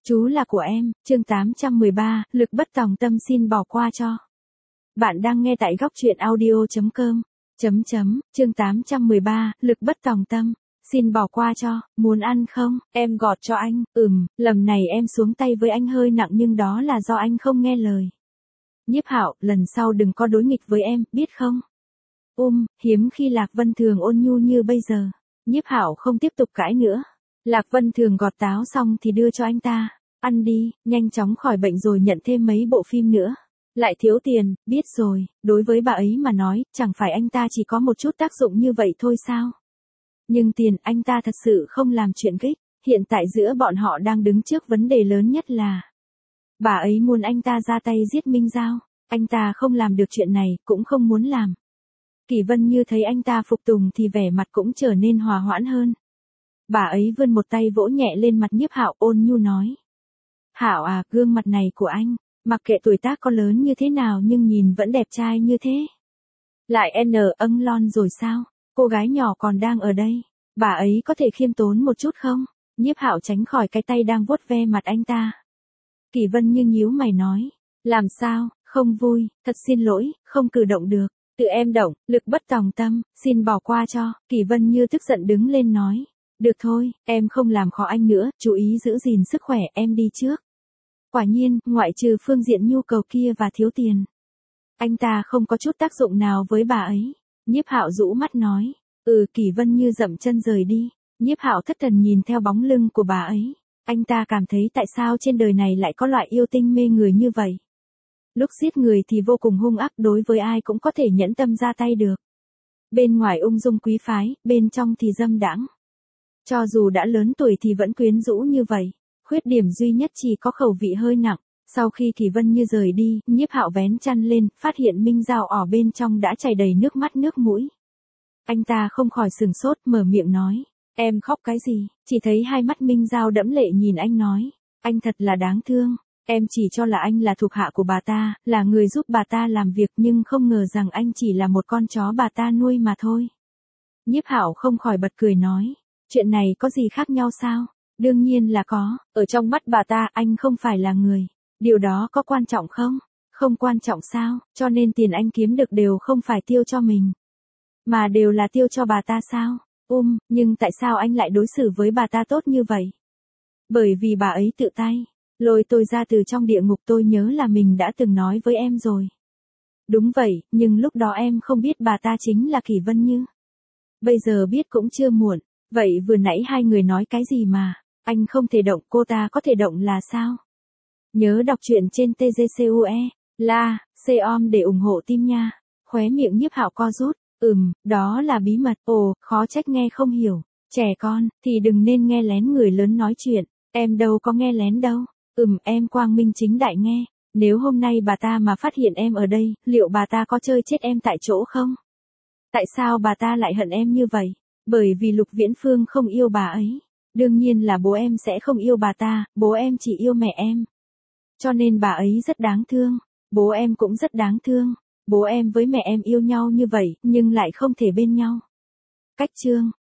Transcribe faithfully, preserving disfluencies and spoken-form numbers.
Chú là của em, chương tám trăm mười ba, lực bất tòng tâm xin bỏ qua cho. Bạn đang nghe tại góc truyện audio.com. Chấm chấm, chương tám trăm mười ba, lực bất tòng tâm, xin bỏ qua cho, muốn ăn không, em gọt cho anh, ừm, lần này em xuống tay với anh hơi nặng nhưng đó là do anh không nghe lời. Nhiếp Hạo, lần sau đừng có đối nghịch với em, biết không? Um, hiếm khi Lạc Vân Thường ôn nhu như bây giờ. Nhiếp Hạo không tiếp tục cãi nữa. Lạc Vân Thường gọt táo xong thì đưa cho anh ta. Ăn đi, nhanh chóng khỏi bệnh rồi nhận thêm mấy bộ phim nữa. Lại thiếu tiền, biết rồi, đối với bà ấy mà nói, chẳng phải anh ta chỉ có một chút tác dụng như vậy thôi sao? Nhưng tiền anh ta thật sự không làm chuyện kích. Hiện tại giữa bọn họ đang đứng trước vấn đề lớn nhất là bà ấy muốn anh ta ra tay giết Minh Giao. Anh ta không làm được chuyện này, cũng không muốn làm. Kỷ Vân Như thấy anh ta phục tùng thì vẻ mặt cũng trở nên hòa hoãn hơn. Bà ấy vươn một tay vỗ nhẹ lên mặt Nhiếp Hạo, ôn nhu nói. Hạo à, gương mặt này của anh, mặc kệ tuổi tác có lớn như thế nào nhưng nhìn vẫn đẹp trai như thế. Lại n âng lon rồi sao, cô gái nhỏ còn đang ở đây, bà ấy có thể khiêm tốn một chút không? Nhiếp Hạo tránh khỏi cái tay đang vuốt ve mặt anh ta. Kỷ Vân Như nhíu mày nói, làm sao, không vui, thật xin lỗi, không cử động được, tự em động, lực bất tòng tâm, xin bỏ qua cho. Kỷ Vân Như tức giận đứng lên nói, được thôi, em không làm khó anh nữa, chú ý giữ gìn sức khỏe, em đi trước. Quả nhiên, ngoại trừ phương diện nhu cầu kia và thiếu tiền, anh ta không có chút tác dụng nào với bà ấy. Nhiếp Hạo rũ mắt nói, ừ. Kỷ Vân Như dậm chân rời đi. Nhiếp Hạo thất thần nhìn theo bóng lưng của bà ấy. Anh ta cảm thấy tại sao trên đời này lại có loại yêu tinh mê người như vậy. Lúc giết người thì vô cùng hung ác, đối với ai cũng có thể nhẫn tâm ra tay được. Bên ngoài ung dung quý phái, bên trong thì dâm đãng. Cho dù đã lớn tuổi thì vẫn quyến rũ như vậy. Khuyết điểm duy nhất chỉ có khẩu vị hơi nặng. Sau khi Kỷ Vân Như rời đi, Nhiếp Hạo vén chăn lên, phát hiện Minh Giao ở bên trong đã chảy đầy nước mắt nước mũi. Anh ta không khỏi sừng sốt, mở miệng nói, em khóc cái gì? Chỉ thấy hai mắt Minh Giao đẫm lệ nhìn anh nói, anh thật là đáng thương. Em chỉ cho là anh là thuộc hạ của bà ta, là người giúp bà ta làm việc nhưng không ngờ rằng anh chỉ là một con chó bà ta nuôi mà thôi. Nhiếp Hạo không khỏi bật cười nói, chuyện này có gì khác nhau sao? Đương nhiên là có, ở trong mắt bà ta anh không phải là người. Điều đó có quan trọng không? Không quan trọng sao, cho nên tiền anh kiếm được đều không phải tiêu cho mình, mà đều là tiêu cho bà ta sao? Um, nhưng tại sao anh lại đối xử với bà ta tốt như vậy? Bởi vì bà ấy tự tay lôi tôi ra từ trong địa ngục, tôi nhớ là mình đã từng nói với em rồi. Đúng vậy, nhưng lúc đó em không biết bà ta chính là Kỷ Vân Như. Bây giờ biết cũng chưa muộn. Vậy vừa nãy hai người nói cái gì mà anh không thể động, cô ta có thể động là sao? Nhớ đọc truyện trên tê giê xê u e, la, com để ủng hộ team nha. Khóe miệng Nhiếp Hạo co rút, ừm, đó là bí mật, ồ, khó trách nghe không hiểu. Trẻ con, thì đừng nên nghe lén người lớn nói chuyện, em đâu có nghe lén đâu. Ừm, em quang minh chính đại nghe. Nếu hôm nay bà ta mà phát hiện em ở đây, liệu bà ta có chơi chết em tại chỗ không? Tại sao bà ta lại hận em như vậy? Bởi vì Lục Viễn Phương không yêu bà ấy. Đương nhiên là bố em sẽ không yêu bà ta, bố em chỉ yêu mẹ em. Cho nên bà ấy rất đáng thương. Bố em cũng rất đáng thương. Bố em với mẹ em yêu nhau như vậy, nhưng lại không thể bên nhau. Cách chương.